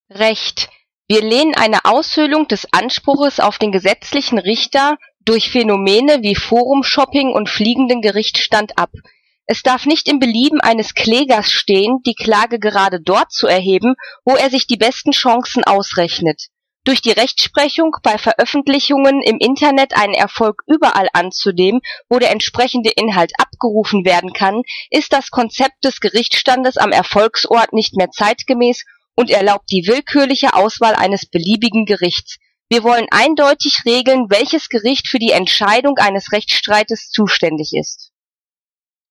Recht. Wir lehnen eine Aushöhlung des Anspruches auf den gesetzlichen Richter durch Phänomene wie Forum-Shopping und fliegenden Gerichtsstand ab. Es darf nicht im Belieben eines Klägers stehen, die Klage gerade dort zu erheben, wo er sich die besten Chancen ausrechnet. Durch die Rechtsprechung bei Veröffentlichungen im Internet einen Erfolg überall anzunehmen, wo der entsprechende Inhalt abgerufen werden kann, ist das Konzept des Gerichtsstandes am Erfolgsort nicht mehr zeitgemäß und erlaubt die willkürliche Auswahl eines beliebigen Gerichts. Wir wollen eindeutig regeln, welches Gericht für die Entscheidung eines Rechtsstreites zuständig ist.